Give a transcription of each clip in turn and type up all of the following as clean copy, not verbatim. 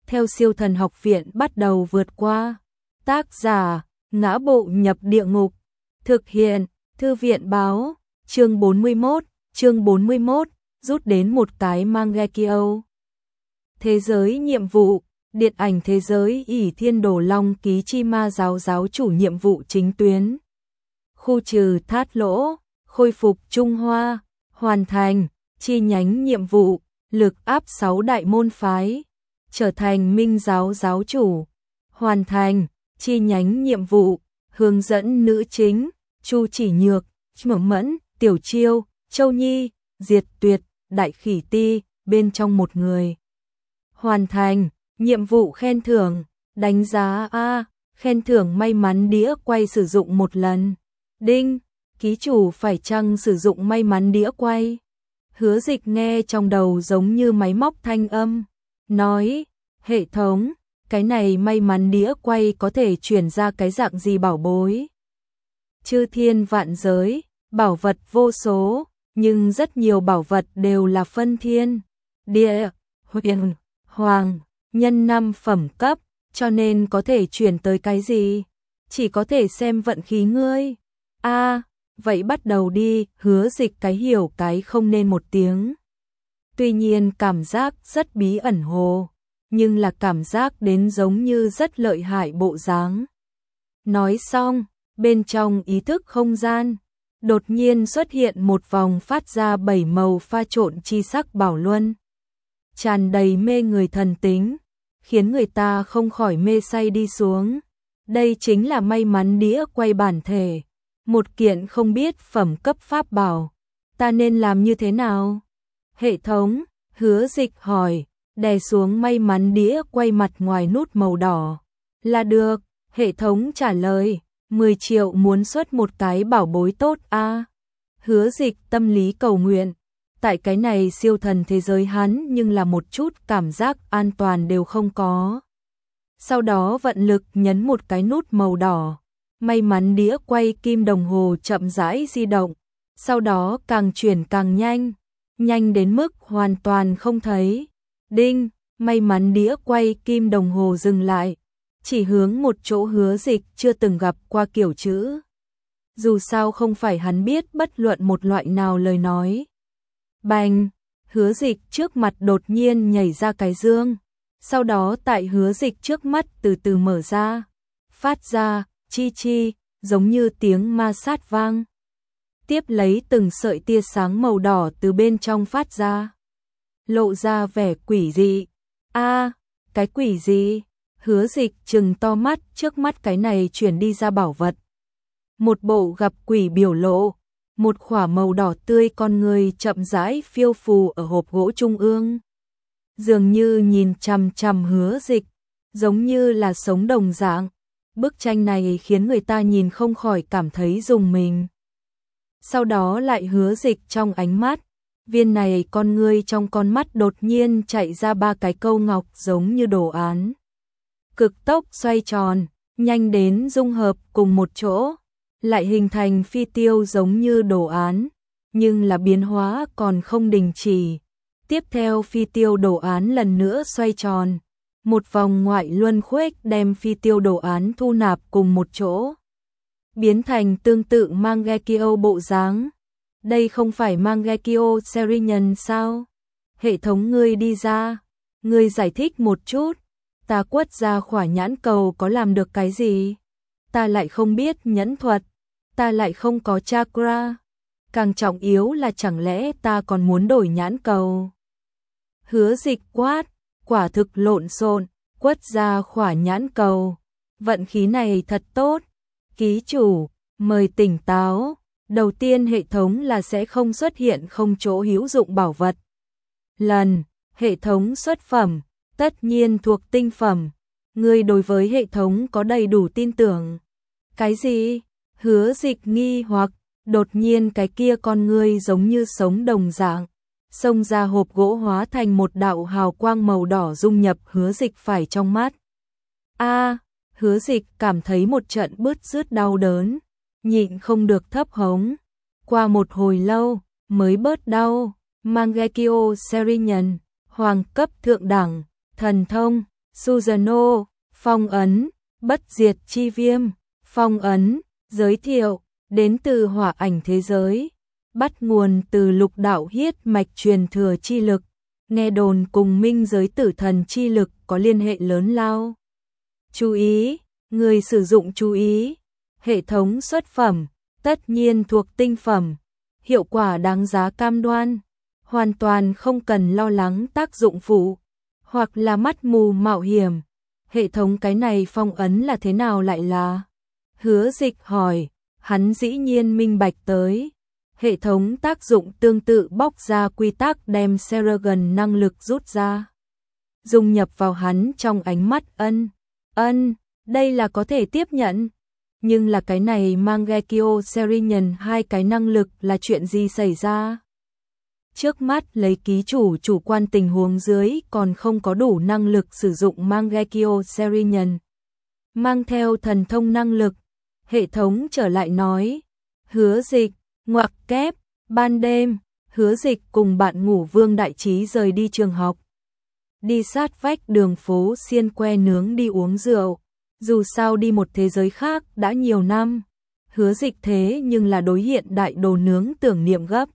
theo Siêu Thần Học Viện bắt đầu vượt qua. Tác giả: Ngã Bộ Nhập Địa Ngục. Thực hiện: Thư viện báo. Chương 41, rút đến một cái Mangekyo. Thế giới nhiệm vụ. Điện ảnh thế giới ỷ Thiên Đồ Long ký chi ma giáo giáo chủ nhiệm vụ chính tuyến. Khu trừ thát lỗ, khôi phục Trung Hoa, hoàn thành, chi nhánh nhiệm vụ, lực áp 6 đại môn phái, trở thành minh giáo giáo chủ, hoàn thành, chi nhánh nhiệm vụ, hướng dẫn nữ chính, Chu Chỉ Nhược, Mộng Mẫn, Tiểu Chiêu, Châu Nhi, Diệt Tuyệt, Đại Khỉ Ti, bên trong một người. Hoàn thành, nhiệm vụ khen thưởng, đánh giá A, khen thưởng may mắn đĩa quay sử dụng một lần. Đinh, ký chủ phải chăng sử dụng may mắn đĩa quay? Hứa Dịch nghe trong đầu giống như máy móc thanh âm, nói, hệ thống, cái này may mắn đĩa quay có thể chuyển ra cái dạng gì bảo bối? Chư thiên vạn giới, bảo vật vô số, nhưng rất nhiều bảo vật đều là phân thiên, địa, huyền, hoàng, nhân 5 phẩm cấp, cho nên có thể chuyển tới cái gì? Chỉ có thể xem vận khí ngươi. Vậy bắt đầu đi, Hứa Dịch cái hiểu cái không nên một tiếng. Tuy nhiên cảm giác rất bí ẩn hồ, nhưng là cảm giác đến giống như rất lợi hại bộ dáng. Nói xong, bên trong ý thức không gian, đột nhiên xuất hiện một vòng phát ra 7 màu pha trộn chi sắc bảo luân. Tràn đầy mê người thần tính, khiến người ta không khỏi mê say đi xuống. Đây chính là may mắn đĩa quay bản thể. Một kiện không biết phẩm cấp pháp bảo, ta nên làm như thế nào? Hệ thống, Hứa Dịch hỏi, đè xuống may mắn đĩa quay mặt ngoài nút màu đỏ. Là được, hệ thống trả lời, 10 triệu muốn xuất một cái bảo bối tốt a. Hứa Dịch tâm lý cầu nguyện, tại cái này siêu thần thế giới hắn nhưng là một chút cảm giác an toàn đều không có. Sau đó vận lực nhấn một cái nút màu đỏ. May mắn đĩa quay kim đồng hồ chậm rãi di động, sau đó càng chuyển càng nhanh, nhanh đến mức hoàn toàn không thấy. Đinh, may mắn đĩa quay kim đồng hồ dừng lại, chỉ hướng một chỗ Hứa Dịch chưa từng gặp qua kiểu chữ. Dù sao không phải hắn biết bất luận một loại nào lời nói. Bành, Hứa Dịch trước mặt đột nhiên nhảy ra cái dương, sau đó tại Hứa Dịch trước mắt từ từ mở ra, phát ra chi chi, giống như tiếng ma sát vang. Tiếp lấy từng sợi tia sáng màu đỏ từ bên trong phát ra, lộ ra vẻ quỷ dị. Cái quỷ gì? Hứa Dịch trừng to mắt trước mắt cái này chuyển đi ra bảo vật. Một bộ gặp quỷ biểu lộ, một khỏa màu đỏ tươi con người chậm rãi phiêu phù ở hộp gỗ trung ương. Dường như nhìn chằm chằm Hứa Dịch, giống như là sống đồng dạng. Bức tranh này khiến người ta nhìn không khỏi cảm thấy rùng mình. Sau đó lại Hứa Dịch trong ánh mắt, viên này con ngươi trong con mắt đột nhiên chạy ra 3 cái câu ngọc giống như đồ án. Cực tốc xoay tròn, nhanh đến dung hợp cùng một chỗ, lại hình thành phi tiêu giống như đồ án, nhưng là biến hóa còn không đình chỉ. Tiếp theo phi tiêu đồ án lần nữa xoay tròn. Một vòng ngoại luân khuếch đem phi tiêu đồ án thu nạp cùng một chỗ, biến thành tương tự Mangekyo bộ dáng. Đây không phải Mangekyo series nhân sao? Hệ thống ngươi đi ra, ngươi giải thích một chút, ta quất ra khỏa nhãn cầu có làm được cái gì? Ta lại không biết nhẫn thuật, ta lại không có chakra, càng trọng yếu là chẳng lẽ ta còn muốn đổi nhãn cầu? Hứa Dịch quát, quả thực lộn xộn, quất ra khỏa nhãn cầu. Vận khí này thật tốt. Ký chủ, mời tỉnh táo. Đầu tiên hệ thống là sẽ không xuất hiện không chỗ hữu dụng bảo vật. Lần, hệ thống xuất phẩm, tất nhiên thuộc tinh phẩm. Ngươi đối với hệ thống có đầy đủ tin tưởng. Cái gì? Hứa Dịch nghi hoặc, đột nhiên cái kia con ngươi giống như sống đồng dạng. Xông ra hộp gỗ hóa thành một đạo hào quang màu đỏ dung nhập Hứa Dịch phải trong mắt. Hứa Dịch cảm thấy một trận bứt rứt đau đớn, nhịn không được thấp hống. Qua một hồi lâu, mới bớt đau. Mangekyo series nhân, hoàng cấp thượng đẳng, thần thông, Susanoo, phong ấn, bất diệt chi viêm, phong ấn, giới thiệu, đến từ hỏa ảnh thế giới, bắt nguồn từ lục đạo huyết mạch truyền thừa chi lực, nghe đồn cùng minh giới tử thần chi lực có liên hệ lớn lao. Chú ý, người sử dụng chú ý, hệ thống xuất phẩm, tất nhiên thuộc tinh phẩm, hiệu quả đáng giá cam đoan, hoàn toàn không cần lo lắng tác dụng phụ, hoặc là mắt mù mạo hiểm. Hệ thống cái này phong ấn là thế nào lại là? Hứa Dịch hỏi, hắn dĩ nhiên minh bạch tới. Hệ thống tác dụng tương tự bóc ra quy tắc đem Seragon năng lực rút ra. Dung nhập vào hắn trong ánh mắt đây là có thể tiếp nhận. Nhưng là cái này Mangekyo Serinian hai cái năng lực là chuyện gì xảy ra? Trước mắt lấy ký chủ quan tình huống dưới còn không có đủ năng lực sử dụng Mangekyo Serinian. Mang theo thần thông năng lực, hệ thống trở lại nói, Hứa Dịch, ngoặc kép, ban đêm, Hứa Dịch cùng bạn ngủ Vương Đại Trí rời đi trường học. Đi sát vách đường phố xiên que nướng đi uống rượu, dù sao đi một thế giới khác đã nhiều năm. Hứa Dịch thế nhưng là đối hiện đại đồ nướng tưởng niệm gấp.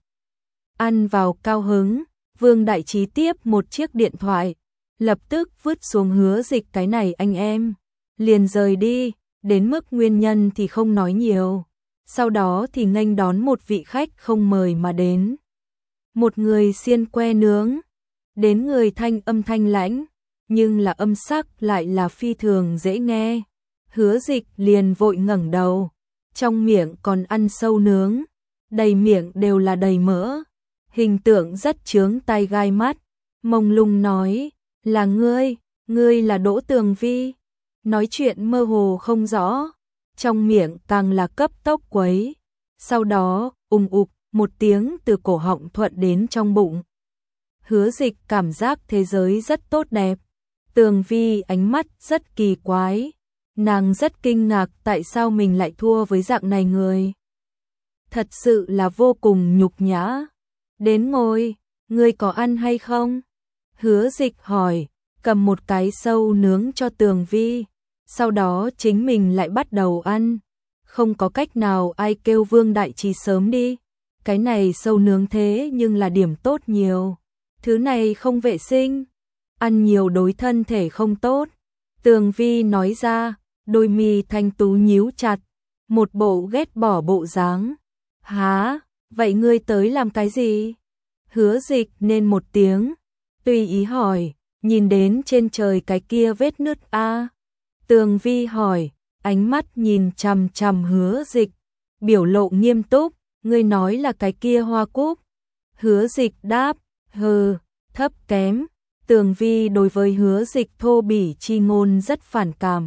Ăn vào cao hứng, Vương Đại Trí tiếp một chiếc điện thoại, lập tức vứt xuống Hứa Dịch cái này anh em, liền rời đi, đến mức nguyên nhân thì không nói nhiều. Sau đó thì nghênh đón một vị khách không mời mà đến. Một người xiên que nướng, đến người âm thanh lãnh, nhưng là âm sắc lại là phi thường dễ nghe. Hứa Dịch liền vội ngẩng đầu, trong miệng còn ăn sâu nướng, đầy miệng đều là đầy mỡ, hình tượng rất chướng tai gai mắt, mông lung nói, là ngươi là Đỗ Tường Vi. Nói chuyện mơ hồ không rõ, trong miệng càng là cấp tốc quấy, sau đó ùng ục một tiếng từ cổ họng thuận đến trong bụng. Hứa Dịch cảm giác thế giới rất tốt đẹp. Tường Vi ánh mắt rất kỳ quái, nàng rất kinh ngạc tại sao mình lại thua với dạng này người. Thật sự là vô cùng nhục nhã. Đến ngồi, ngươi có ăn hay không? Hứa Dịch hỏi, cầm một cái sâu nướng cho Tường Vi, sau đó chính mình lại bắt đầu ăn. Không có cách nào, ai kêu Vương Đại Trí sớm đi. Cái này sâu nướng thế nhưng là điểm tốt nhiều. Thứ này không vệ sinh, ăn nhiều đối thân thể không tốt. Tường Vi nói ra, đôi mi thanh tú nhíu chặt, một bộ ghét bỏ bộ dáng. Hả, vậy ngươi tới làm cái gì? Hứa Dịch nên một tiếng, tùy ý hỏi, nhìn đến trên trời cái kia vết nứt a? Tường Vi hỏi, ánh mắt nhìn chằm chằm Hứa Dịch, biểu lộ nghiêm túc, ngươi nói là cái kia hoa cúc. Hứa Dịch đáp, hừ, thấp kém. Tường Vi đối với Hứa Dịch thô bỉ chi ngôn rất phản cảm.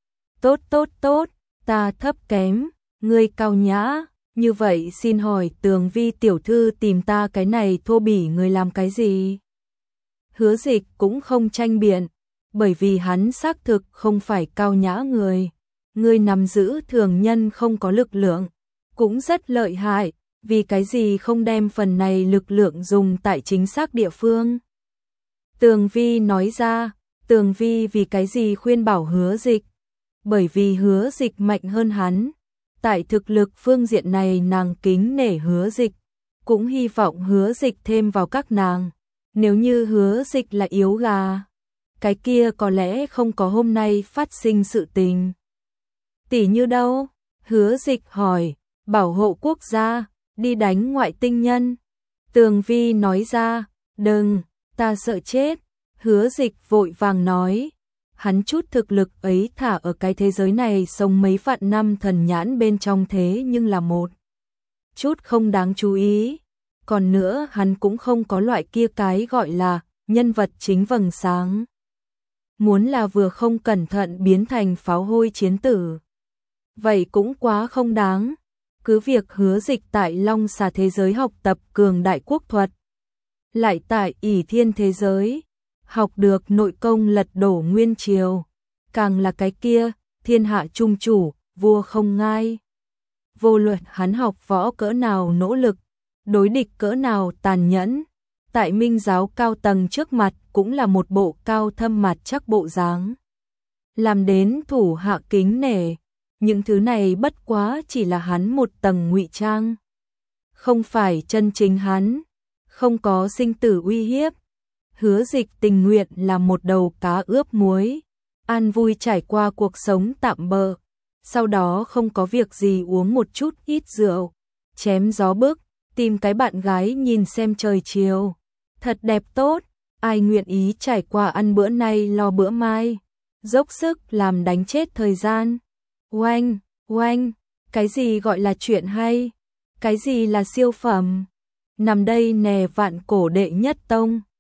Tốt, ta thấp kém, ngươi cao nhã, như vậy xin hỏi Tường Vi tiểu thư tìm ta cái này thô bỉ người làm cái gì? Hứa Dịch cũng không tranh biện, bởi vì hắn xác thực không phải cao nhã người. Ngươi nắm giữ thường nhân không có lực lượng, cũng rất lợi hại, vì cái gì không đem phần này lực lượng dùng tại chính xác địa phương? Tường Vi nói ra, Tường Vi vì cái gì khuyên bảo Hứa Dịch? Bởi vì Hứa Dịch mạnh hơn hắn. Tại thực lực phương diện này nàng kính nể Hứa Dịch, cũng hy vọng Hứa Dịch thêm vào các nàng. Nếu như Hứa Dịch là yếu gà, cái kia có lẽ không có hôm nay phát sinh sự tình. Tỷ như đâu? Hứa Dịch hỏi, bảo hộ quốc gia, đi đánh ngoại tinh nhân. Tường Vi nói ra, đừng, ta sợ chết. Hứa Dịch vội vàng nói, hắn chút thực lực ấy thả ở cái thế giới này sống mấy vạn năm thần nhãn bên trong thế nhưng là một chút không đáng chú ý. Còn nữa hắn cũng không có loại kia cái gọi là nhân vật chính vầng sáng. Muốn là vừa không cẩn thận biến thành pháo hôi chiến tử, vậy cũng quá không đáng. Cứ việc Hứa Dịch tại Long Xà thế giới học tập cường đại quốc thuật, lại tại ỷ thiên thế giới học được nội công lật đổ nguyên triều, càng là cái kia thiên hạ trung chủ, vua không ngai. Vô luận hắn học võ cỡ nào nỗ lực, đối địch cỡ nào tàn nhẫn, tại minh giáo cao tầng trước mặt cũng là một bộ cao thâm mặt chắc bộ dáng. Làm đến thủ hạ kính nể, những thứ này bất quá chỉ là hắn một tầng ngụy trang. Không phải chân chính hắn, không có sinh tử uy hiếp. Hứa Dịch tình nguyện là một đầu cá ướp muối, an vui trải qua cuộc sống tạm bợ, sau đó không có việc gì uống một chút ít rượu, chém gió bức, tìm cái bạn gái nhìn xem trời chiều. Thật đẹp tốt, ai nguyện ý trải qua ăn bữa nay lo bữa mai, dốc sức làm đánh chết thời gian. Oanh, oanh, cái gì gọi là chuyện hay, cái gì là siêu phẩm, nằm đây nè vạn cổ đệ nhất tông.